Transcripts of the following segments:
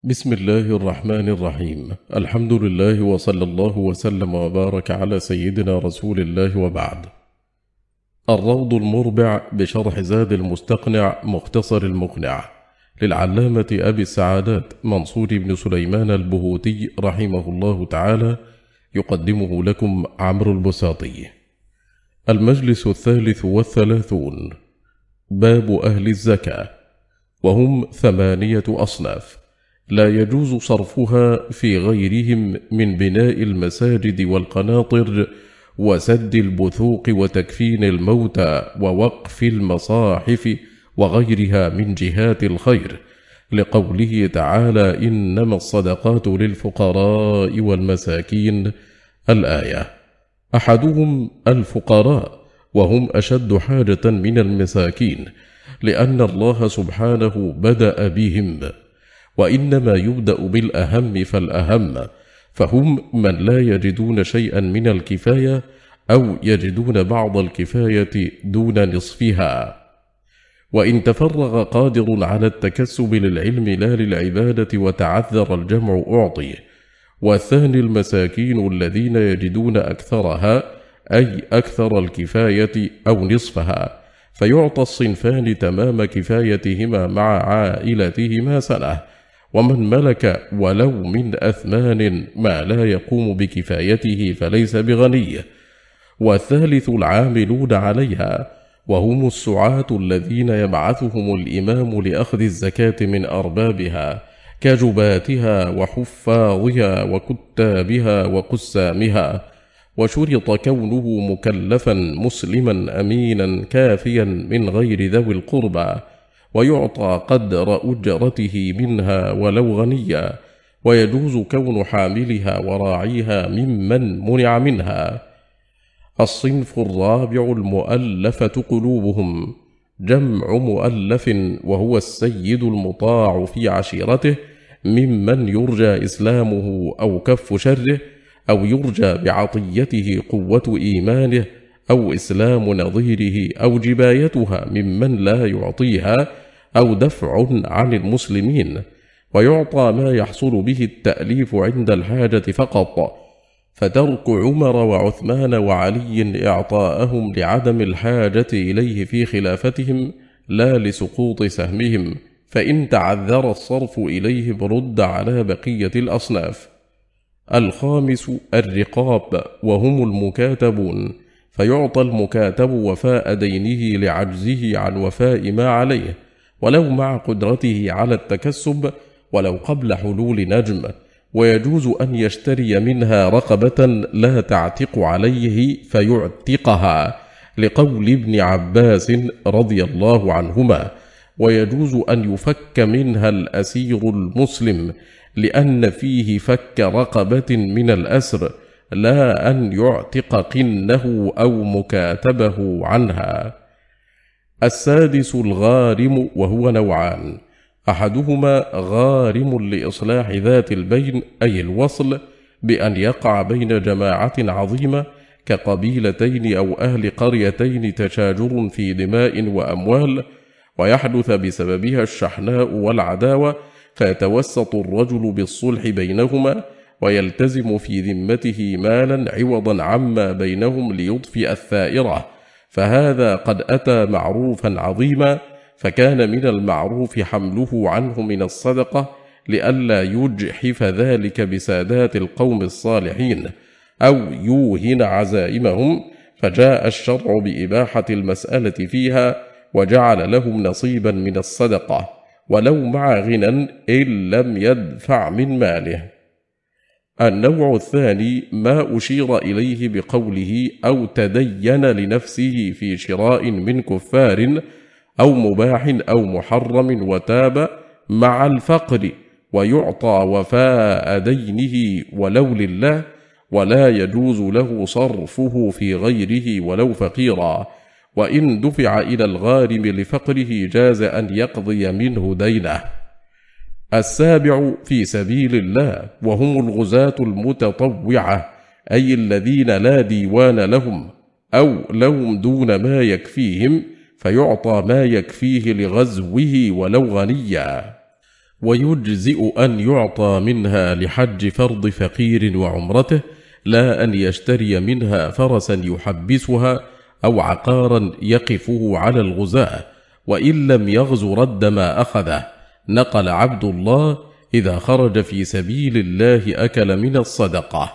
بسم الله الرحمن الرحيم. الحمد لله وصلى الله وسلم وبارك على سيدنا رسول الله وبعد. الروض المربع بشرح زاد المستقنع مختصر المقنع للعلامة أبي السعادات منصور بن سليمان البهوتي رحمه الله تعالى، يقدمه لكم عمرو البساطي. المجلس 33. باب أهل الزكاة، وهم 8 أصناف، لا يجوز صرفها في غيرهم من بناء المساجد والقناطر وسد البثوق وتكفين الموتى ووقف المصاحف وغيرها من جهات الخير، لقوله تعالى: إنما الصدقات للفقراء والمساكين، الآية. أحدهم الفقراء، وهم أشد حاجة من المساكين، لأن الله سبحانه بدأ بهم، وإنما يبدأ بالأهم فالأهم، فهم من لا يجدون شيئا من الكفاية أو يجدون بعض الكفاية دون نصفها. وإن تفرغ قادر على التكسب للعلم لا للعبادة وتعذر الجمع أعطي. والثاني المساكين الذين يجدون أكثرها، أي أكثر الكفاية أو نصفها، فيعطى الصنفان تمام كفايتهما مع عائلتهما سنة. ومن ملك ولو من أثمان ما لا يقوم بكفايته فليس بغني. والثالث العاملون عليها، وهم السعاة الذين يبعثهم الإمام لأخذ الزكاة من أربابها، كجباتها وحفاظها وكتابها وقسامها. وشرط كونه مكلفا مسلما أمينا كافيا من غير ذوي القربى، ويعطى قدر أجرته منها ولو غنيا. ويجوز كون حاملها وراعيها ممن منع منها. الصنف الرابع المؤلفة قلوبهم، جمع مؤلف، وهو السيد المطاع في عشيرته، ممن يرجى إسلامه أو كف شره، أو يرجى بعطيته قوة إيمانه أو إسلام نظيره، أو جبايتها ممن لا يعطيها، أو دفع عن المسلمين. ويعطى ما يحصل به التأليف عند الحاجة فقط، فترك عمر وعثمان وعلي إعطاءهم لعدم الحاجة إليه في خلافتهم لا لسقوط سهمهم، فإن تعذر الصرف إليهم رد على بقية الأصناف. الخامس الرقاب، وهم المكاتبون، فيعطى المكاتب وفاء دينه لعجزه عن وفاء ما عليه، ولو مع قدرته على التكسب، ولو قبل حلول نجم. ويجوز أن يشتري منها رقبة لا تعتق عليه فيعتقها، لقول ابن عباس رضي الله عنهما. ويجوز أن يفك منها الأسير المسلم، لأن فيه فك رقبة من الأسر، لا أن يعتق قنه أو مكاتبه عنها. السادس الغارم، وهو نوعان: أحدهما غارم لإصلاح ذات البين، أي الوصل، بأن يقع بين جماعة عظيمة كقبيلتين أو أهل قريتين تشاجر في دماء وأموال، ويحدث بسببها الشحناء والعداوة، فيتوسط الرجل بالصلح بينهما، ويلتزم في ذمته مالا عوضا عما بينهم ليطفئ الثائرة، فهذا قد أتى معروفا عظيما. فكان من المعروف حمله عنه من الصدقة، لئلا يجحف ذلك بسادات القوم الصالحين أو يوهن عزائمهم، فجاء الشرع بإباحة المسألة فيها، وجعل لهم نصيبا من الصدقة، ولو مع غنى إن لم يدفع من ماله. النوع الثاني ما أشير إليه بقوله أو تدين لنفسه في شراء من كفار أو مباح أو محرم وتاب مع الفقر، ويعطى وفاء دينه ولو لله، ولا يجوز له صرفه في غيره ولو فقيرا. وإن دفع إلى الغارم لفقره جاز أن يقضي منه دينه. السابع في سبيل الله، وهم الغزاة المتطوعة، أي الذين لا ديوان لهم أو لهم دون ما يكفيهم، فيعطى ما يكفيه لغزوه ولو غنيا. ويجزئ أن يعطى منها لحج فرض فقير وعمرته، لا أن يشتري منها فرسا يحبسها أو عقارا يقفه على الغزاة، وإن لم يغز رد ما أخذه. نقل عبد الله: إذا خرج في سبيل الله أكل من الصدقة.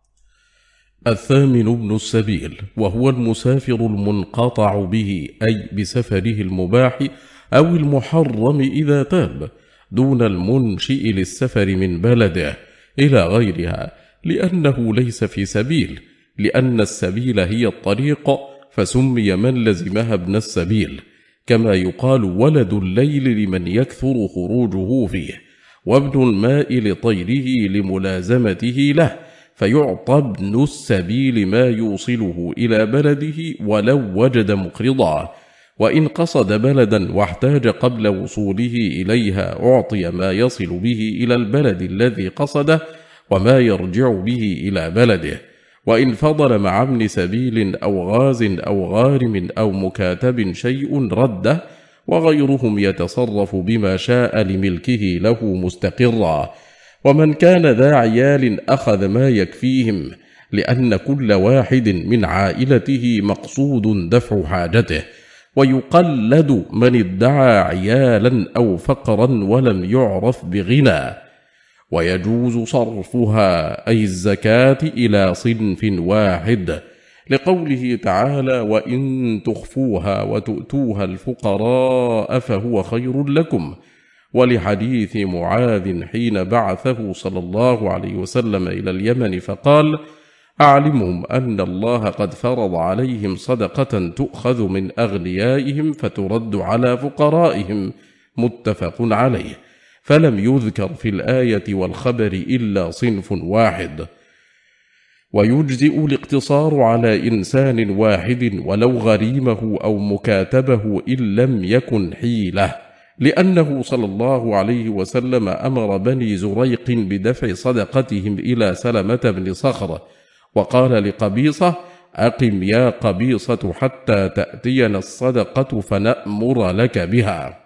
8. ابن السبيل، وهو المسافر المنقطع به، أي بسفره المباح أو المحرم إذا تاب، دون المنشئ للسفر من بلده إلى غيرها، لأنه ليس في سبيل، لأن السبيل هي الطريق، فسمي من لزمها ابن السبيل، كما يقال ولد الليل لمن يكثر خروجه فيه، وابن الماء لطيره لملازمته له، فيعطى ابن السبيل ما يوصله إلى بلده ولو وجد مقرضا، وإن قصد بلدا واحتاج قبل وصوله إليها أعطي ما يصل به إلى البلد الذي قصده وما يرجع به إلى بلده. وإن فضل مع ابن سبيل أو غاز أو غارم أو مكاتب شيء رده، وغيرهم يتصرف بما شاء لملكه له مستقرا. ومن كان ذا عيال أخذ ما يكفيهم، لأن كل واحد من عائلته مقصود دفع حاجته، ويقلد من ادعى عيالا أو فقرا ولم يعرف بغنى. ويجوز صرفها أي الزكاة إلى صنف واحد، لقوله تعالى: وإن تخفوها وتؤتوها الفقراء فهو خير لكم، ولحديث معاذ حين بعثه صلى الله عليه وسلم إلى اليمن فقال: أعلمهم أن الله قد فرض عليهم صدقة تؤخذ من أغنيائهم فترد على فقرائهم، متفق عليه. فلم يذكر في الآية والخبر إلا صنف واحد. ويجزئ الاقتصار على إنسان واحد ولو غريمه أو مكاتبه إن لم يكن حيلة، لأنه صلى الله عليه وسلم أمر بني زريق بدفع صدقتهم إلى سلمة بن صخر، وقال لقبيصة: أقم يا قبيصة حتى تأتينا الصدقة فنأمر لك بها.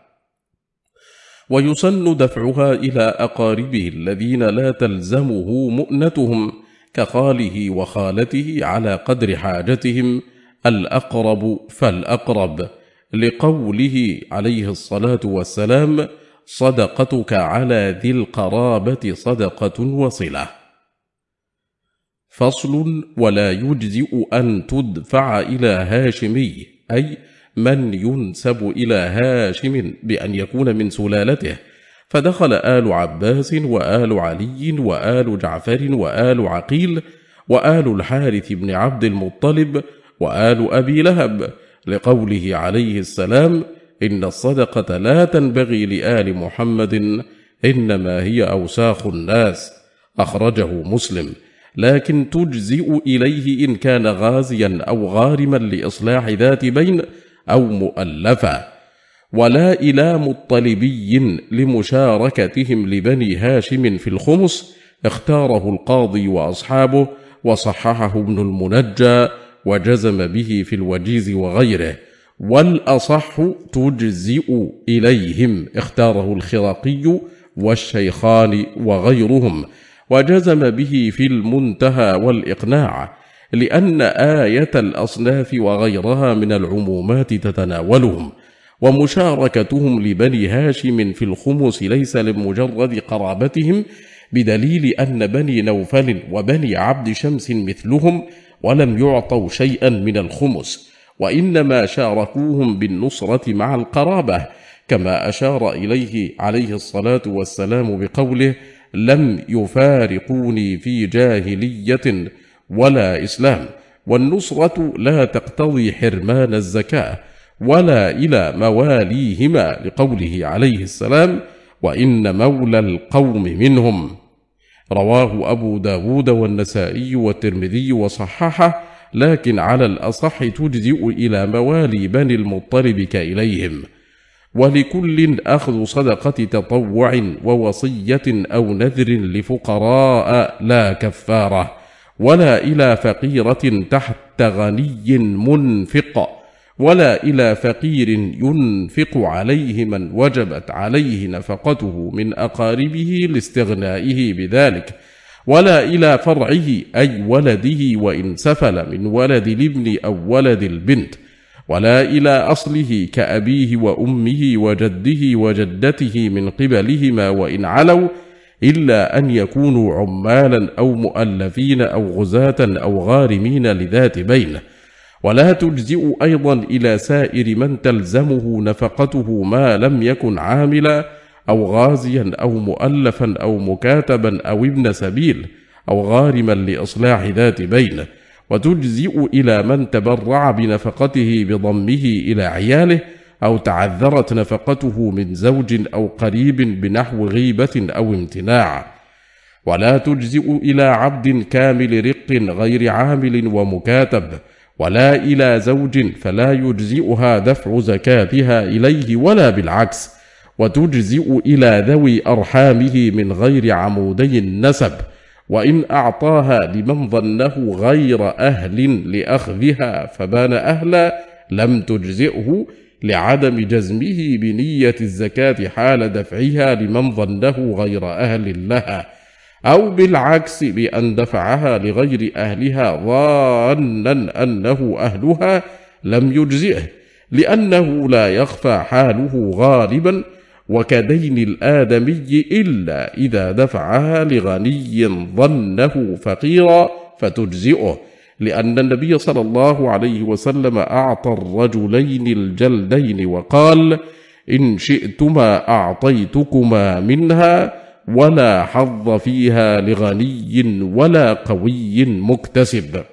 ويسن دفعها إلى أقاربه الذين لا تلزمه مؤنتهم، كخاله وخالته، على قدر حاجتهم، الأقرب فالأقرب، لقوله عليه الصلاة والسلام: صدقتك على ذي القرابة صدقة وصلة. فصل: ولا يجزئ أن تدفع إلى هاشمي، أي من ينسب إلى هاشم بأن يكون من سلالته، فدخل آل عباس وآل علي وآل جعفر وآل عقيل وآل الحارث بن عبد المطلب وآل أبي لهب، لقوله عليه السلام: إن الصدقة لا تنبغي لآل محمد، إنما هي أوساخ الناس، أخرجه مسلم، لكن تجزئ إليه إن كان غازيا أو غارما لإصلاح ذات بين أو مؤلفا. ولا إلى مطلبي لمشاركتهم لبني هاشم في الخمس، اختاره القاضي وأصحابه، وصححه ابن المنجى وجزم به في الوجيز وغيره. والأصح تجزئ إليهم، اختاره الخرقي والشيخان وغيرهم، وجزم به في المنتهى والإقناع، لأن آية الأصناف وغيرها من العمومات تتناولهم. ومشاركتهم لبني هاشم في الخمس ليس لمجرد قرابتهم، بدليل أن بني نوفل وبني عبد شمس مثلهم ولم يعطوا شيئا من الخمس، وإنما شاركوهم بالنصرة مع القرابة، كما أشار إليه عليه الصلاة والسلام بقوله: لم يفارقوني في جاهلية ولا إسلام. والنصرة لا تقتضي حرمان الزكاة ولا إلى مواليهما، لقوله عليه السلام: وإن مولى القوم منهم، رواه أبو داود والنسائي والترمذي وصححه، لكن على الأصح تجزئ إلى موالي بني المطلب كإليهم. ولكل أخذ صدقة تطوع ووصية أو نذر لفقراء لا كفارة، ولا إلى فقيرة تحت غني منفق، ولا إلى فقير ينفق عليه من وجبت عليه نفقته من أقاربه لاستغنائه بذلك، ولا إلى فرعه أي ولده وإن سفل من ولد الابن أو ولد البنت، ولا إلى أصله كأبيه وأمه وجده وجدته من قبلهما وإن علوا، إلا أن يكونوا عمالا أو مؤلفين أو غزاة أو غارمين لذات بين. ولا تجزئ أيضا إلى سائر من تلزمه نفقته ما لم يكن عاملا أو غازيا أو مؤلفا أو مكاتبا أو ابن سبيل أو غارما لإصلاح ذات بين. وتجزئ إلى من تبرع بنفقته بضمه إلى عياله أو تعذرت نفقته من زوج أو قريب بنحو غيبة أو امتناع. ولا تجزئ إلى عبد كامل رق غير عامل ومكاتب، ولا إلى زوج فلا يجزئها دفع زكاتها إليه ولا بالعكس. وتجزئ إلى ذوي أرحامه من غير عمودي النسب، وإن أعطاها لمن ظنه غير أهل لأخذها فبان أهلا لم تجزئه لعدم جزمه بنية الزكاة حال دفعها لمن ظنه غير أهل لها، أو بالعكس بأن دفعها لغير أهلها ظانا أنه أهلها لم يجزئه، لأنه لا يخفى حاله غالبا، وكدين الآدمي إلا إذا دفعها لغني ظنه فقيرا فتجزئه، لأن النبي صلى الله عليه وسلم أعطى الرجلين الجلدين وقال: إن شئتما أعطيتكما منها، ولا حظ فيها لغني ولا قوي مكتسب.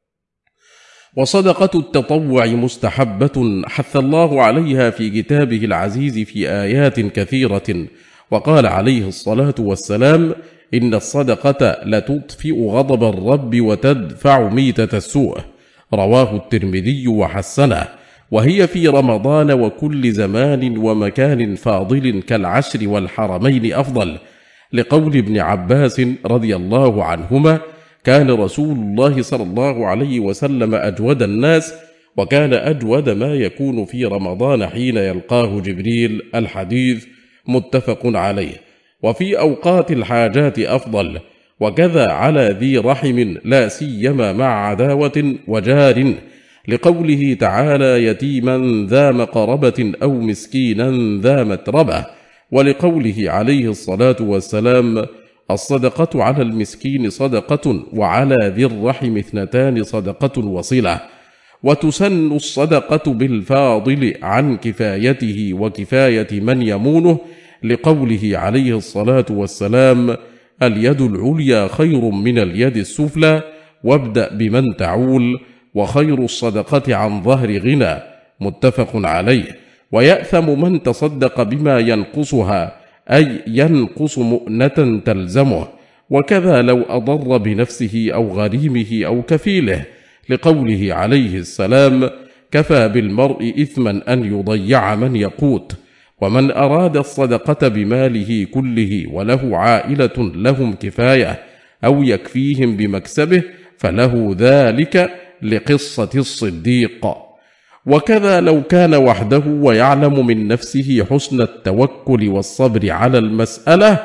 وصدقة التطوع مستحبة حث الله عليها في كتابه العزيز في آيات كثيرة، وقال عليه الصلاة والسلام: إن الصدقة لتطفئ غضب الرب وتدفع ميتة السوء، رواه الترمذي وحسنه، وهي في رمضان وكل زمان ومكان فاضل كالعشر والحرمين أفضل، لقول ابن عباس رضي الله عنهما: كان رسول الله صلى الله عليه وسلم أجود الناس، وكان أجود ما يكون في رمضان حين يلقاه جبريل. الحديث متفق عليه. وفي أوقات الحاجات أفضل، وكذا على ذي رحم لا سيما مع عداوة وجار، لقوله تعالى: يتيما ذا مقربة أو مسكينا ذا متربة، ولقوله عليه الصلاة والسلام: الصدقة على المسكين صدقة، وعلى ذي الرحم 2 صدقة وصلة. وتسن الصدقة بالفاضل عن كفايته وكفاية من يمونه، لقوله عليه الصلاة والسلام: اليد العليا خير من اليد السفلى، وابدأ بمن تعول، وخير الصدقة عن ظهر غنى، متفق عليه. ويأثم من تصدق بما ينقصها، أي ينقص مؤنة تلزمه، وكذا لو أضر بنفسه أو غريمه أو كفيله، لقوله عليه السلام: كفى بالمرء إثما أن يضيع من يقوت. ومن أراد الصدقة بماله كله وله عائلة لهم كفاية أو يكفيهم بمكسبه فله ذلك، لقصة الصديق. وكذا لو كان وحده ويعلم من نفسه حسن التوكل والصبر على المسألة،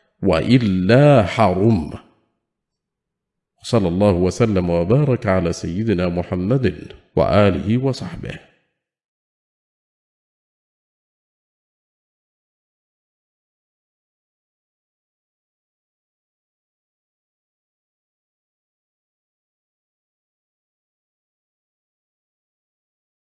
وإلا حرم. صلى الله وسلم وبارك على سيدنا محمد وآله وصحبه.